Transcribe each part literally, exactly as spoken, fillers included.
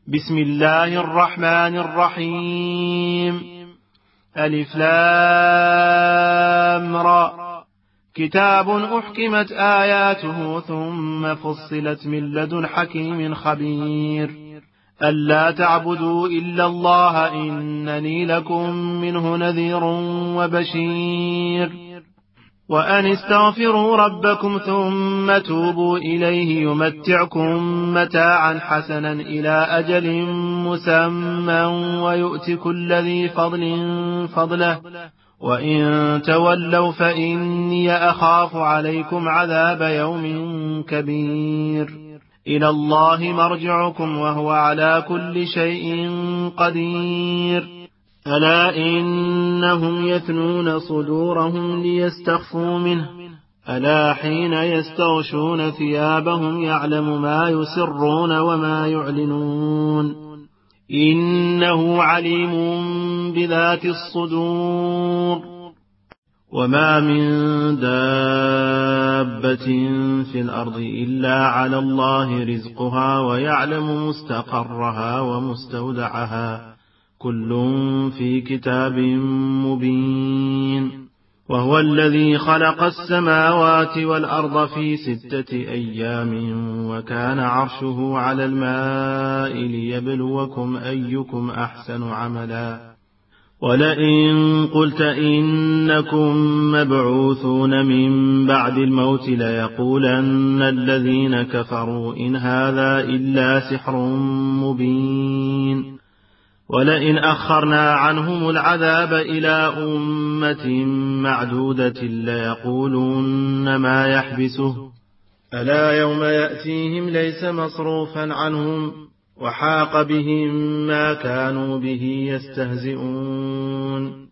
بسم الله الرحمن الرحيم. ألف لام را. كتاب أحكمت آياته ثم فصلت من لدن حكيم خبير. ألا تعبدوا إلا الله إنني لكم منه نذير وبشير. وأن استغفروا ربكم ثم توبوا إليه يمتعكم متاعا حسنا إلى أجل مسمى ويؤت كل ذي فضل فضله وإن تولوا فإني أخاف عليكم عذاب يوم كبير. إلى الله مرجعكم وهو على كل شيء قدير. ألا إنهم يثنون صدورهم ليستخفوا منه ألا حين يستغشون ثيابهم يعلم ما يسرون وما يعلنون إنه عليم بذات الصدور. وما من دابة في الأرض إلا على الله رزقها ويعلم مستقرها ومستودعها كل في كتاب مبين. وهو الذي خلق السماوات والأرض في ستة أيام وكان عرشه على الماء ليبلوكم أيكم أحسن عملا. ولئن قلت إنكم مبعوثون من بعد الموت ليقولن الذين كفروا إن هذا إلا سحر مبين. ولئن أخرنا عنهم العذاب إلى أمة معدودة ليقولون ما يحبسه ألا يوم يأتيهم ليس مصروفا عنهم وحاق بهم ما كانوا به يستهزئون.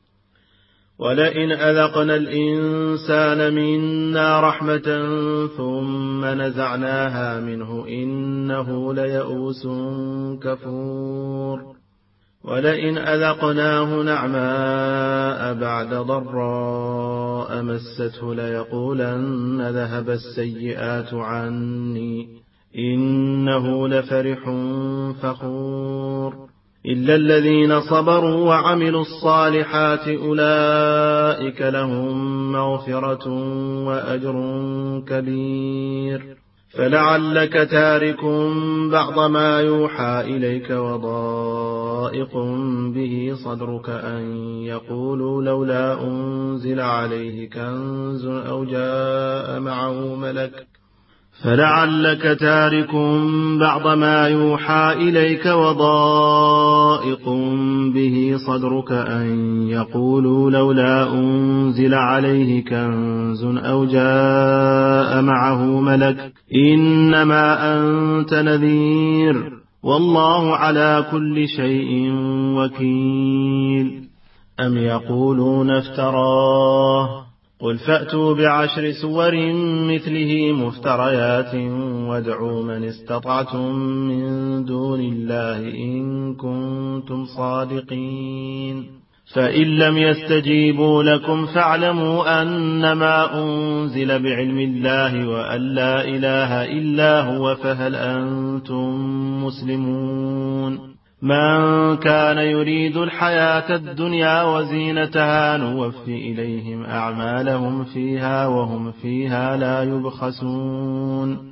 ولئن أذقنا الإنسان منا رحمة ثم نزعناها منه إنه ليئوس كفور. ولئن أذقناه نعماء بعد ضراء مسته ليقولن ذهب السيئات عني إنه لفرح فخور. إلا الذين صبروا وعملوا الصالحات أولئك لهم مغفرة وأجر كبير. فلعلك تارك بعض ما يوحى إليك وضائق به صدرك أن يقولوا لولا أنزل عليه كنز أو جاء معه ملك فلعلك تارك بعض ما يوحى إليك وضائق به صدرك أن يقولوا لولا أنزل عليه كنز أو جاء معه ملك إنما أنت نذير والله على كل شيء وكيل. أم يقولون افتراه قل فأتوا بعشر سور مثله مفتريات وادعوا من استطعتم من دون الله إن كنتم صادقين. فإن لم يستجيبوا لكم فاعلموا أنما أنزل بعلم الله وأن لا إله إلا هو فهل أنتم مسلمون. من كان يريد الحياة الدنيا وزينتها نوفي إليهم أعمالهم فيها وهم فيها لا يبخسون.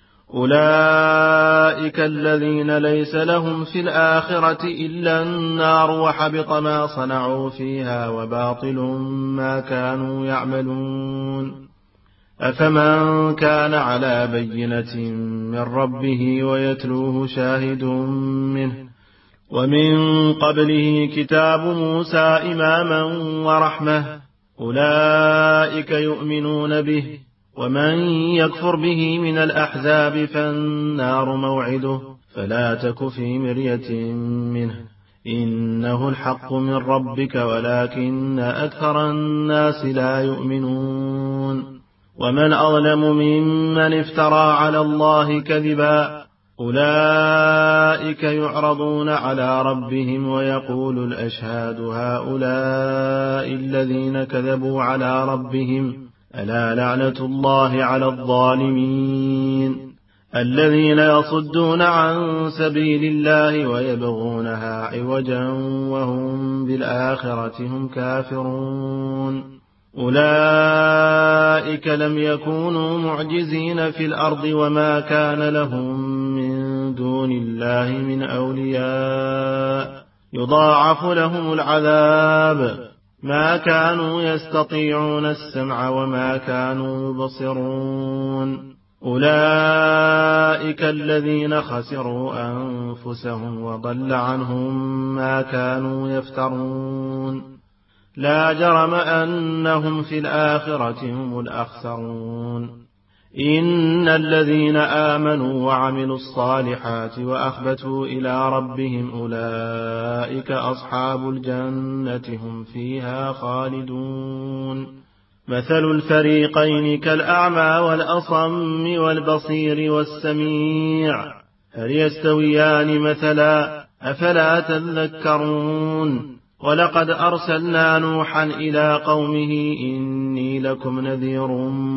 أولئك الذين ليس لهم في الآخرة إلا النار وحبط ما صنعوا فيها وباطل ما كانوا يعملون. أفمن كان على بينة من ربه ويتلوه شاهد منه ومن قبله كتاب موسى إماما ورحمة أولئك يؤمنون به ومن يكفر به من الأحزاب فالنار موعده فلا تك في مرية منه إنه الحق من ربك ولكن أكثر الناس لا يؤمنون. ومن أظلم ممن افترى على الله كذبا أولئك يعرضون على ربهم ويقول الأشهاد هؤلاء الذين كذبوا على ربهم ألا لعنة الله على الظالمين. الذين يصدون عن سبيل الله ويبغونها عوجا وهم بالآخرة هم كافرون أولئك لم يكونوا معجزين في الأرض وما كان لهم من دون الله من أولياء يضاعف لهم العذاب ما كانوا يستطيعون السمع وما كانوا يبصرون أولئك الذين خسروا أنفسهم وضل عنهم ما كانوا يفترون لا جرم أنهم في الآخرة هم الأخسرون إن الذين آمنوا وعملوا الصالحات وأخبتوا إلى ربهم أولئك أصحاب الجنة هم فيها خالدون مثل الفريقين كالأعمى والأصم والبصير والسميع هل يستويان مثلا أفلا تذكرون ولقد أرسلنا نوحا إلى قومه إني لكم نذير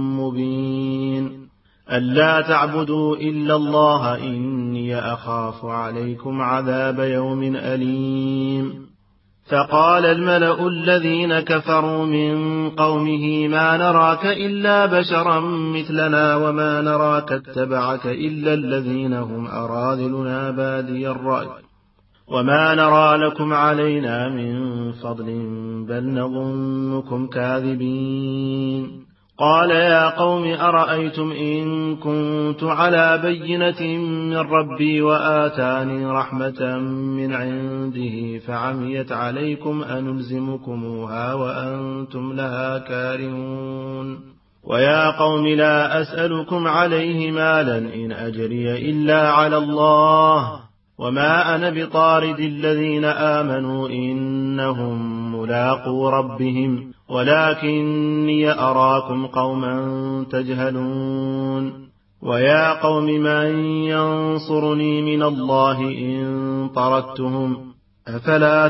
مبين ألا تعبدوا إلا الله إني أخاف عليكم عذاب يوم أليم فقال الملأ الذين كفروا من قومه ما نراك إلا بشرا مثلنا وما نراك اتبعك إلا الذين هم أراذلنا بادي الرأي وما نرى لكم علينا من فضل بل نظنكم كاذبين قال يا قوم أرأيتم إن كنت على بينة من ربي وآتاني رحمة من عنده فعميت عليكم أنلزمكموها وأنتم لها كارهون ويا قوم لا أسألكم عليه مالا إن أجري إلا على الله وما أنا بطارد الذين آمنوا إنهم ملاقو ربهم ولكني أراكم قوما تجهلون ويا قوم من ينصرني من الله إن طردتهم أفلا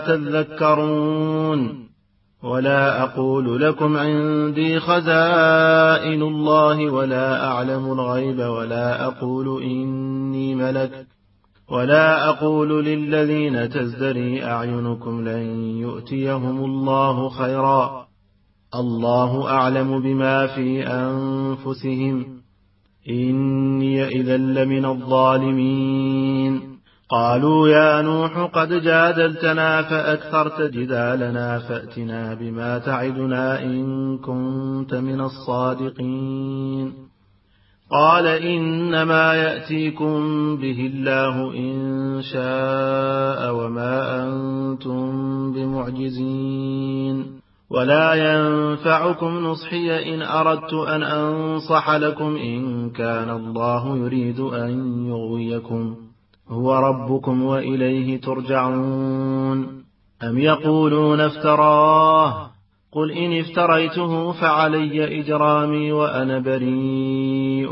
تذكرون ولا أقول لكم عندي خزائن الله ولا أعلم الغيب ولا أقول إني ملك ولا أقول للذين تزدري أعينكم لن يؤتيهم الله خيرا الله أعلم بما في أنفسهم إني إذا لمن الظالمين قالوا يا نوح قد جادلتنا فأكثرت جدالنا فأتنا بما تعدنا إن كنت من الصادقين قال إنما يأتيكم به الله إن شاء وما أنتم بمعجزين ولا ينفعكم نصحي إن أردت أن أنصح لكم إن كان الله يريد أن يغويكم هو ربكم وإليه ترجعون أم يقولون افتراه قل إن افتريته فعلي إجرامي وأنا بريء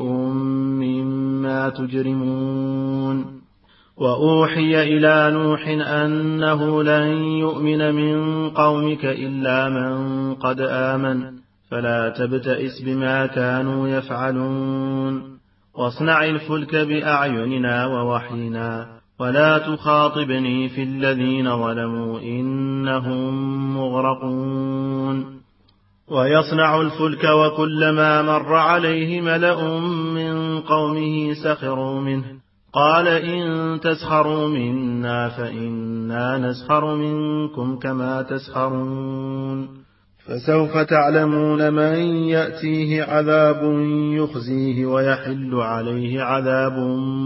مما تجرمون وأوحي إلى نوح أنه لن يؤمن من قومك إلا من قد آمن فلا تبتئس بما كانوا يفعلون واصنع الفلك بأعيننا ووحينا ولا تخاطبني في الذين ظلموا إنهم مغرقون ويصنع الفلك وكلما مر عليه ملأ من قومه سخروا منه قال إن تسخروا منا فإنا نسخر منكم كما تسخرون فسوف تعلمون من يأتيه عذاب يخزيه ويحل عليه عذاب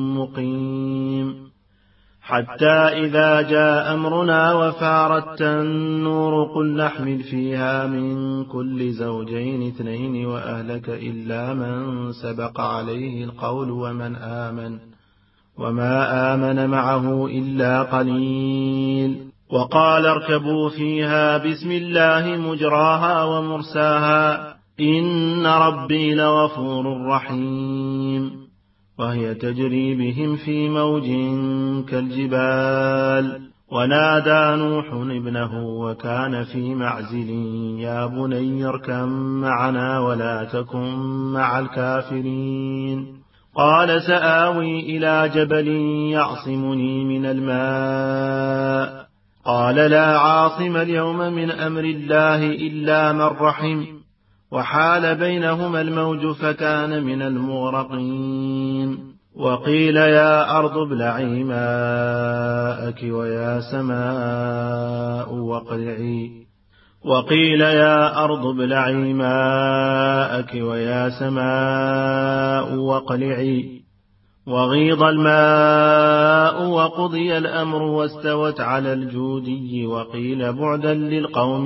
مقيم حتى إذا جاء أمرنا وفارت النور قل نحمل فيها من كل زوجين اثنين وأهلك إلا من سبق عليه القول ومن آمن وما آمن معه إلا قليل وقال اركبوا فيها بسم الله مجراها ومرساها إن ربي لغفور رحيم وهي تجري بهم في موج كالجبال ونادى نوح ابنه وكان في معزل يا بني اركب معنا ولا تكن مع الكافرين قال سآوي إلى جبل يعصمني من الماء قال لا عاصم اليوم من أمر الله إلا من رحم وحال بينهما الموج فكان من المغرقين وقيل يا أرض ابلعي ماءك ويا سماء واقلعي وقيل يا أرض ابلعي ماءك ويا سماء واقلعي وغيض الماء وقضي الأمر واستوت على الجودي وقيل بعدا للقوم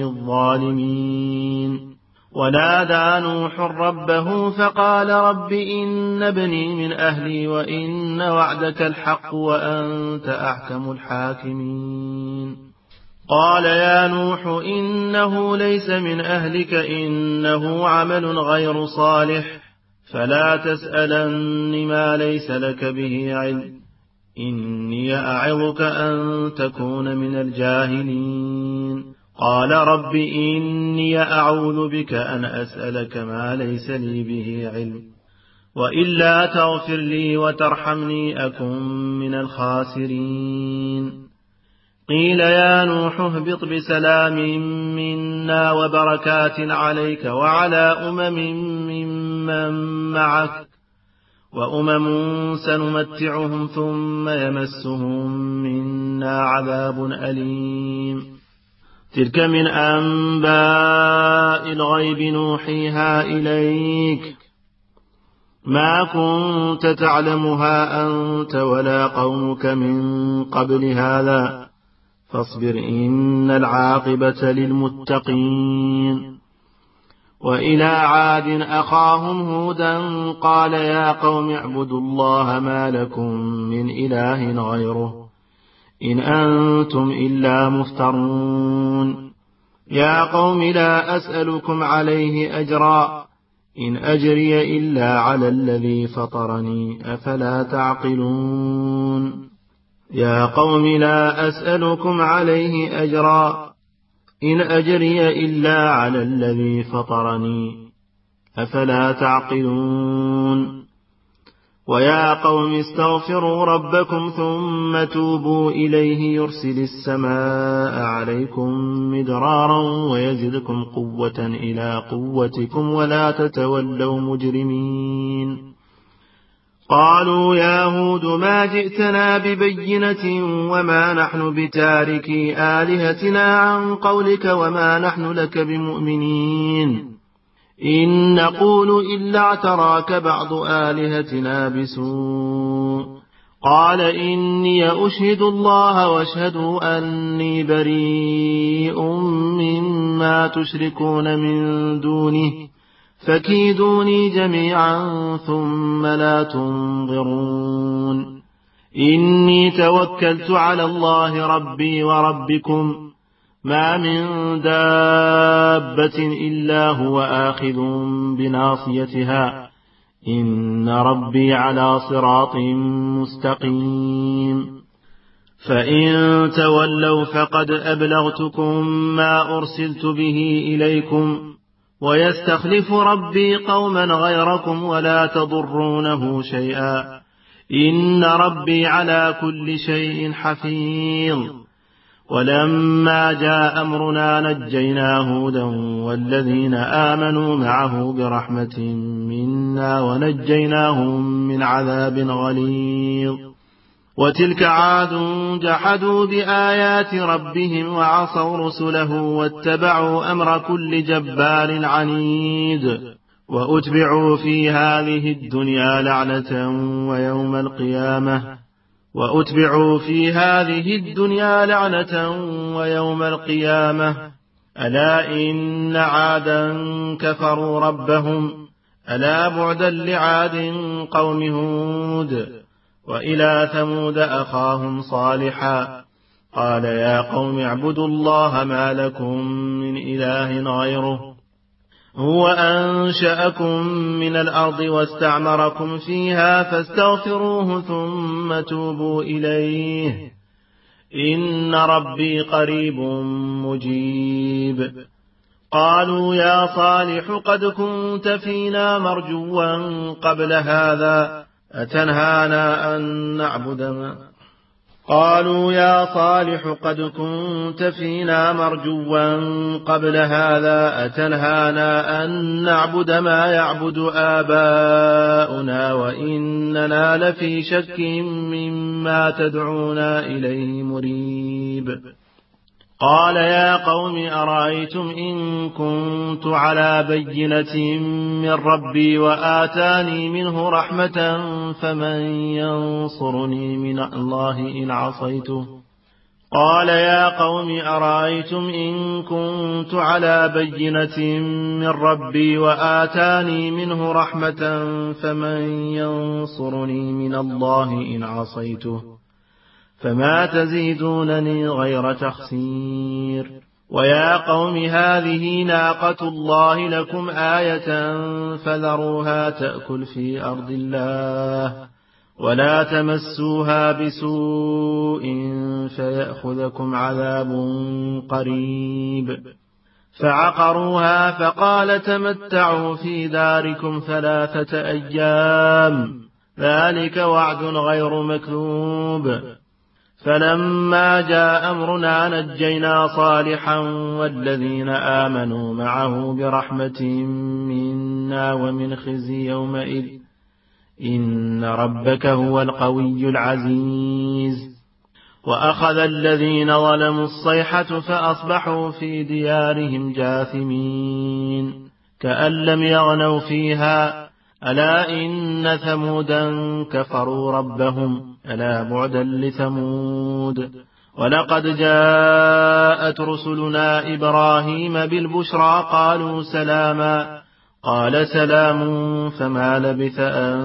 الظالمين ونادى نوح ربه فقال رب إن ابني من أهلي وإن وعدك الحق وأنت أحكم الحاكمين قال يا نوح إنه ليس من أهلك إنه عمل غير صالح فلا تسألن ما ليس لك به علم إني أعظك أن تكون من الجاهلين قال رب إني أعوذ بك أن أسألك ما ليس لي به علم وإلا تغفر لي وترحمني أكن من الخاسرين قيل يا نوح اهبط بسلام منا وبركات عليك وعلى أمم ممن معك وأمم سنمتعهم ثم يمسهم منا عذاب أليم تلك من أنباء الغيب نوحيها إليك ما كنت تعلمها أنت ولا قومك من قبل هذا فاصبر إن العاقبة للمتقين وإلى عاد أخاهم هودا قال يا قوم اعبدوا الله ما لكم من إله غيره إن أنتم إلا مفترون يا قوم لا أسألكم عليه أجرا إن أجري إلا على الذي فطرني أفلا تعقلون يا قوم لا أسألكم عليه أجرا إن أجري إلا على الذي فطرني أفلا تعقلون ويا قوم استغفروا ربكم ثم توبوا إليه يرسل السماء عليكم مدرارا ويزدكم قوة إلى قوتكم ولا تتولوا مجرمين قالوا يا هود ما جئتنا ببينة وما نحن بتاركي آلهتنا عن قولك وما نحن لك بمؤمنين إن نقول إلا اعتراك بعض آلهتنا بسوء قال إني أشهد الله واشهدوا أني بريء مما تشركون من دونه فكيدوني جميعا ثم لا تنظرون إني توكلت على الله ربي وربكم ما من دابة إلا هو آخذ بناصيتها إن ربي على صراط مستقيم فإن تولوا فقد أبلغتكم ما أرسلت به إليكم ويستخلف ربي قوما غيركم ولا تضرونه شيئا إن ربي على كل شيء حفيظ ولما جاء أمرنا نجينا هودا والذين آمنوا معه برحمة منا ونجيناهم من عذاب غليظ وتلك عاد جحدوا بآيات ربهم وعصوا رسله واتبعوا أمر كل جبار عنيد وأتبعوا في هذه الدنيا لعنة ويوم القيامة وأتبعوا في هذه الدنيا لعنة ويوم القيامة ألا إن عادا كفروا ربهم ألا بعدا لعاد قوم هود وإلى ثمود أخاهم صالحا قال يا قوم اعبدوا الله ما لكم من إله غيره هو أنشأكم من الأرض واستعمركم فيها فاستغفروه ثم توبوا إليه إن ربي قريب مجيب قالوا يا صالح قد كنت فينا مرجوا قبل هذا أتنهانا أن نعبد ما قالوا يا صالح قد كنت فينا مرجوا قبل هذا أتنهانا أن نعبد ما يعبد آباؤنا وإننا لفي شك مما تدعونا إليه مريب قال يا قوم أرأيتم إن كنت على بينة من ربي وآتاني منه رحمة فمن ينصرني من الله إن عصيته قال يا قوم أرأيتم إن كنت على بينة من ربي وآتاني منه رحمة فمن ينصرني من الله إن عصيته فما تزيدونني غير تخسير ويا قوم هذه ناقة الله لكم آية فذروها تأكل في أرض الله ولا تمسوها بسوء فيأخذكم عذاب قريب فعقروها فقال تمتعوا في داركم ثلاثة أيام ذلك وعد غير مكذوب فلما جاء أمرنا نجينا صالحا والذين آمنوا معه برحمة منا ومن خزي يومئذ إن ربك هو القوي العزيز وأخذ الذين ظلموا الصيحة فأصبحوا في ديارهم جاثمين كأن لم يغنوا فيها ألا إن ثمودا كفروا ربهم ألا بعدا لثمود ولقد جاءت رسلنا إبراهيم بالبشرى قالوا سلاما قال سلام فما لبث أن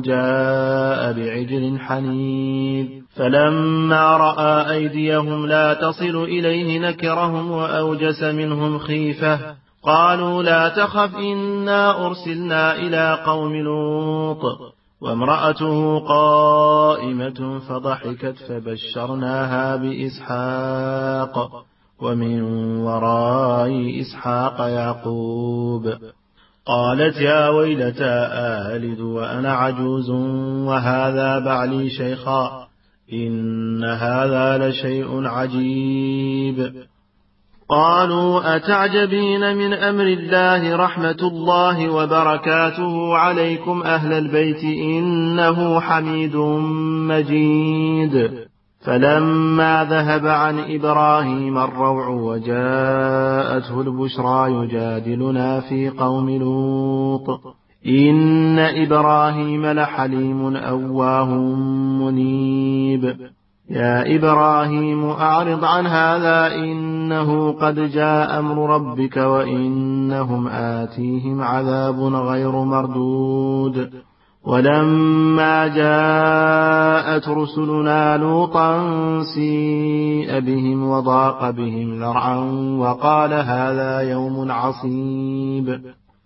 جاء بعجل حنيذ فلما رأى أيديهم لا تصل إليه نكرهم وأوجس منهم خيفة قالوا لا تخف إنا أرسلنا إلى قوم لوط وامرأته قائمة فضحكت فبشرناها بإسحاق ومن وراء إسحاق يعقوب قالت يا ويلتى آلد وأنا عجوز وهذا بعلي شيخا إن هذا لشيء عجيب قالوا أتعجبين من أمر الله رحمة الله وبركاته عليكم أهل البيت إنه حميد مجيد فلما ذهب عن إبراهيم الروع وجاءته البشرى يجادلنا في قوم لوط إن إبراهيم لحليم أواه منيب يا إبراهيم أعرض عن هذا إنه قد جاء أمر ربك وإنهم آتيهم عذاب غير مردود ولما جاءت رسلنا لوطا سيء بهم وضاق بهم ذرعا وقال هذا يوم عصيب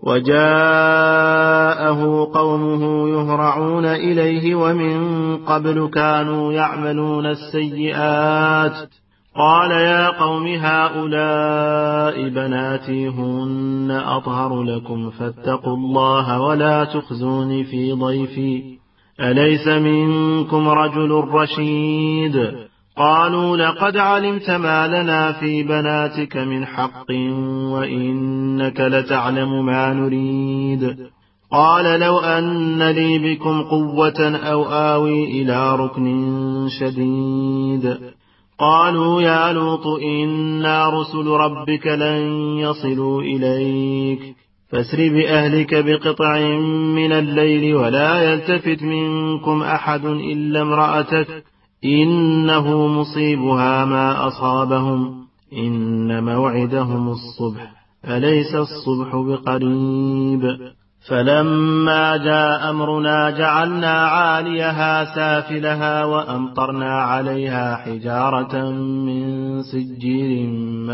وجاءه قومه يهرعون إليه ومن قبل كانوا يعملون السيئات قال يا قوم هؤلاء بناتي هن أطهر لكم فاتقوا الله ولا تخزوني في ضيفي أليس منكم رجل رشيد قالوا لقد علمت ما لنا في بناتك من حق وإنك لتعلم ما نريد قال لو أن لي بكم قوة أو آوي إلى ركن شديد قالوا يا لوط إنا رسل ربك لن يصلوا إليك فاسر بأهلك بقطع من الليل ولا يلتفت منكم أحد إلا امرأتك إنه مصيبها ما أصابهم إن موعدهم الصبح أليس الصبح بقريب فلما جاء أمرنا جعلنا عاليها سافلها وأمطرنا عليها حجارة من سجيل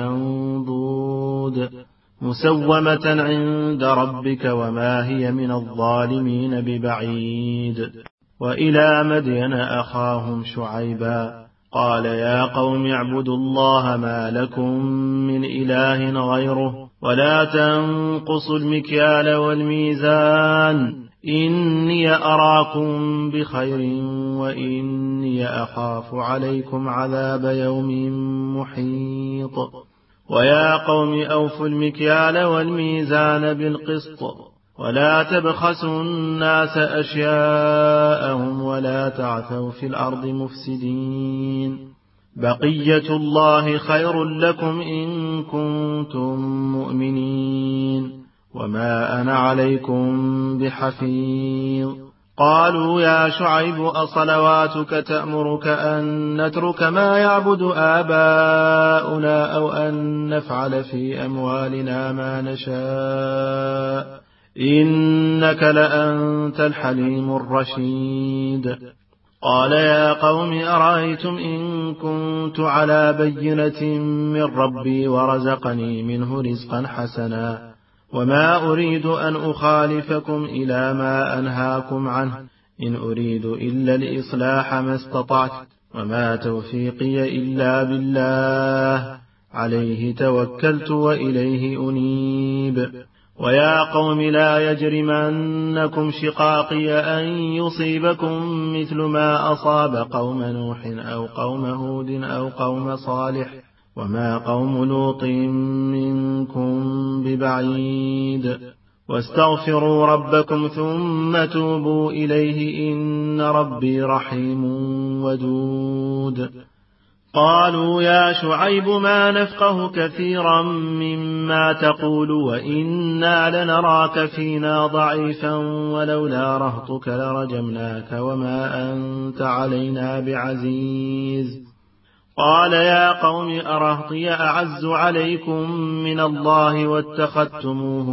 منضود مسومة عند ربك وما هي من الظالمين ببعيد وإلى مدين أخاهم شعيبا قال يا قوم اعبدوا الله ما لكم من إله غيره ولا تنقصوا المكيال والميزان إني أراكم بخير وإني أخاف عليكم عذاب يوم محيط ويا قوم أوفوا المكيال والميزان بالقسط ولا تبخسوا الناس أشياءهم ولا تعثوا في الأرض مفسدين بقية الله خير لكم إن كنتم مؤمنين وما أنا عليكم بحفيظ قالوا يا شعيب أصلواتك تأمرك أن نترك ما يعبد آباؤنا أو أن نفعل في أموالنا ما نشاء إنك لأنت الحليم الرشيد قال يا قوم أرأيتم إن كنت على بينة من ربي ورزقني منه رزقا حسنا وما أريد أن أخالفكم إلى ما أنهاكم عنه إن أريد إلا الإصلاح ما استطعت وما توفيقي إلا بالله عليه توكلت وإليه أنيب ويا قوم لا يجرمنكم شقاقي أن يصيبكم مثل ما أصاب قوم نوح أو قوم هود أو قوم صالح وما قوم لوط منكم ببعيد واستغفروا ربكم ثم توبوا إليه إن ربي رحيم ودود قالوا يا شعيب ما نفقه كثيرا مما تقول وإنا لنراك فينا ضعيفا ولولا رهطك لرجمناك وما أنت علينا بعزيز قال يا قوم أرهطي أعز عليكم من الله واتخذتموه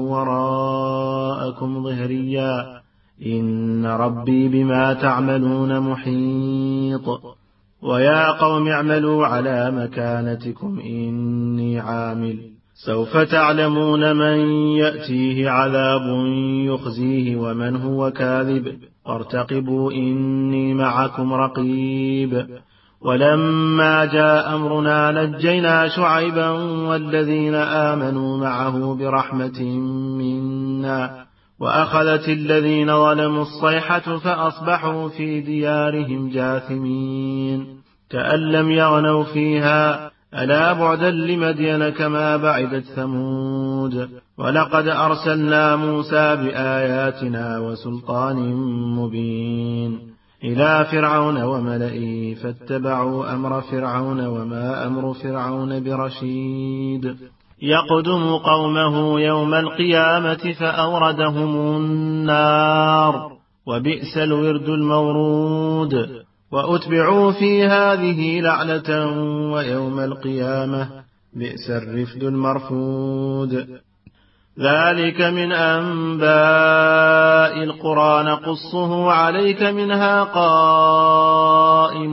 وراءكم ظهريا إن ربي بما تعملون محيط ويا قوم اعملوا على مكانتكم إني عامل سوف تعلمون من يأتيه عذاب يخزيه ومن هو كاذب وارتقبوا إني معكم رقيب ولما جاء أمرنا نجينا شعيبا والذين آمنوا معه برحمة منا وأخذت الذين ظلموا الصيحة فأصبحوا في ديارهم جاثمين كأن لم يغنوا فيها ألا بعدا لمدين كما بعدت ثمود ولقد أرسلنا موسى بآياتنا وسلطان مبين إلى فرعون وملئه فاتبعوا أمر فرعون وما أمر فرعون برشيد يقدم قومه يوم القيامة فأوردهم النار وبئس الورد المورود وأتبعوا في هذه لعنة ويوم القيامة بئس الرفد المرفود ذلك من أنباء القرى نقصه عليك منها قائم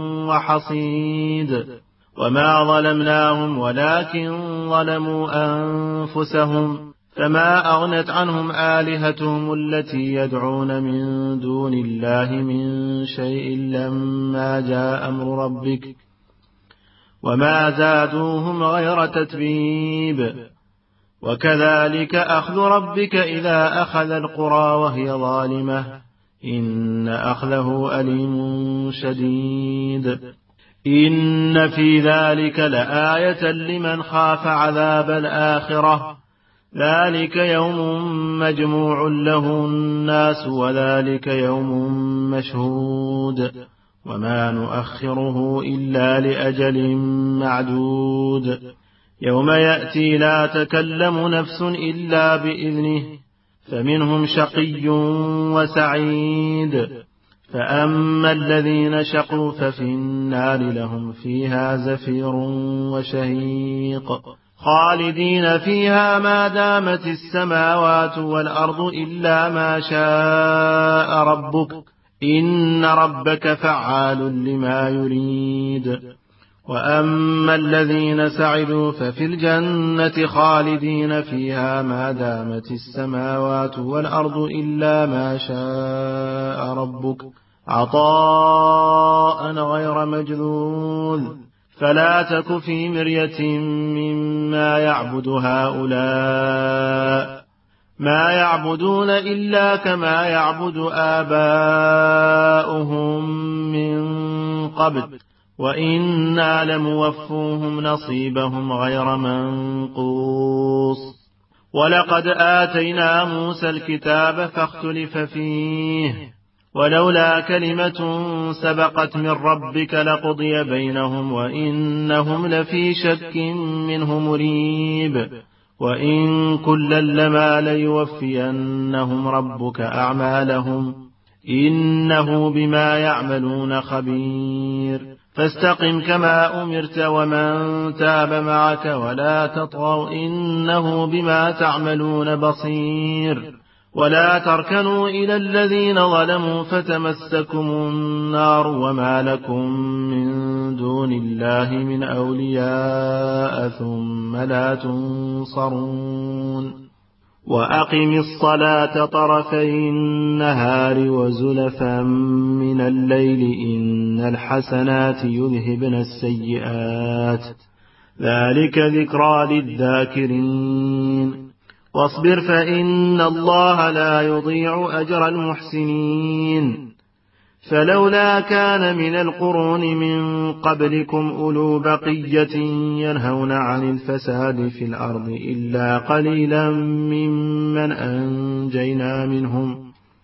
وحصيد وما ظلمناهم ولكن ظلموا أنفسهم فما أغنت عنهم آلهتهم التي يدعون من دون الله من شيء لما جاء أمر ربك وما زادوهم غير تتبيب وكذلك أخذ ربك إذا أخذ القرى وهي ظالمة إن أخذه أليم شديد إن في ذلك لآية لمن خاف عذاب الآخرة ذلك يوم مجموع له الناس وذلك يوم مشهود وما نؤخره إلا لأجل معدود يوم يأتي لا تكلم نفس إلا بإذنه فمنهم شقي وسعيد فأما الذين شقوا ففي النار لهم فيها زفير وشهيق خالدين فيها ما دامت السماوات والأرض إلا ما شاء ربك إن ربك فعال لما يريد وأما الذين سعدوا ففي الجنة خالدين فيها ما دامت السماوات والأرض إلا ما شاء ربك عطاء غير مجذوذ فلا تك في مرية مما يعبد هؤلاء ما يعبدون إلا كما يعبد آباؤهم من قبل وإنا لموفوهم نصيبهم غير منقوص ولقد آتينا موسى الكتاب فاختلف فيه ولولا كلمة سبقت من ربك لقضي بينهم وإنهم لفي شك منه مريب وإن كلا لما ليوفينهم ربك أعمالهم إنه بما يعملون خبير فاستقم كما أمرت ومن تاب معك ولا تطغوا إنه بما تعملون بصير ولا تركنوا إلى الذين ظلموا فتمسكم النار وما لكم من دون الله من أولياء ثم لا تنصرون وأقم الصلاة طرفي النهار وزلفا من الليل إن الحسنات يذهبن السيئات ذلك ذكرى للذاكرين واصبر فإن الله لا يضيع أجر المحسنين فلولا كان من القرون من قبلكم أولو بقية ينهون عن الفساد في الأرض إلا قليلا ممن أنجينا منهم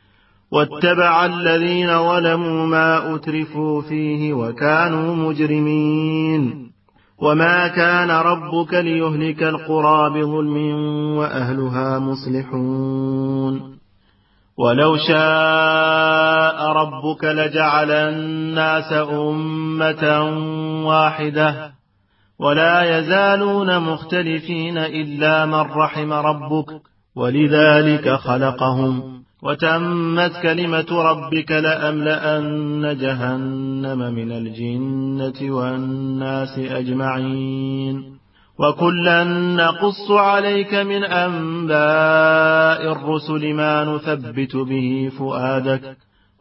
واتبع الذين ظلموا ما أترفوا فيه وكانوا مجرمين وما كان ربك ليهلك القرى بظلم وأهلها مصلحون ولو شاء ربك لجعل الناس أمة واحدة ولا يزالون مختلفين إلا من رحم ربك ولذلك خلقهم وتمت كلمة ربك لأملأن جهنم من الجنة والناس أجمعين وكلا نقص عليك من أنباء الرسل ما نثبت به فؤادك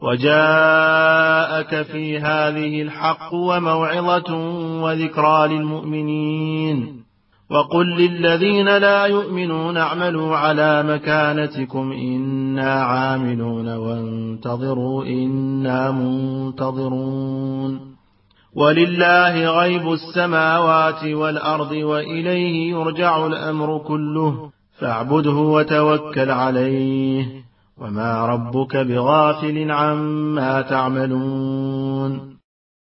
وجاءك في هذه الحق وموعظة وذكرى للمؤمنين وقل للذين لا يؤمنون اعملوا على مكانتكم إنا عاملون وانتظروا إنا منتظرون ولله غيب السماوات والأرض وإليه يرجع الأمر كله فاعبده وتوكل عليه وما ربك بغافل عما تعملون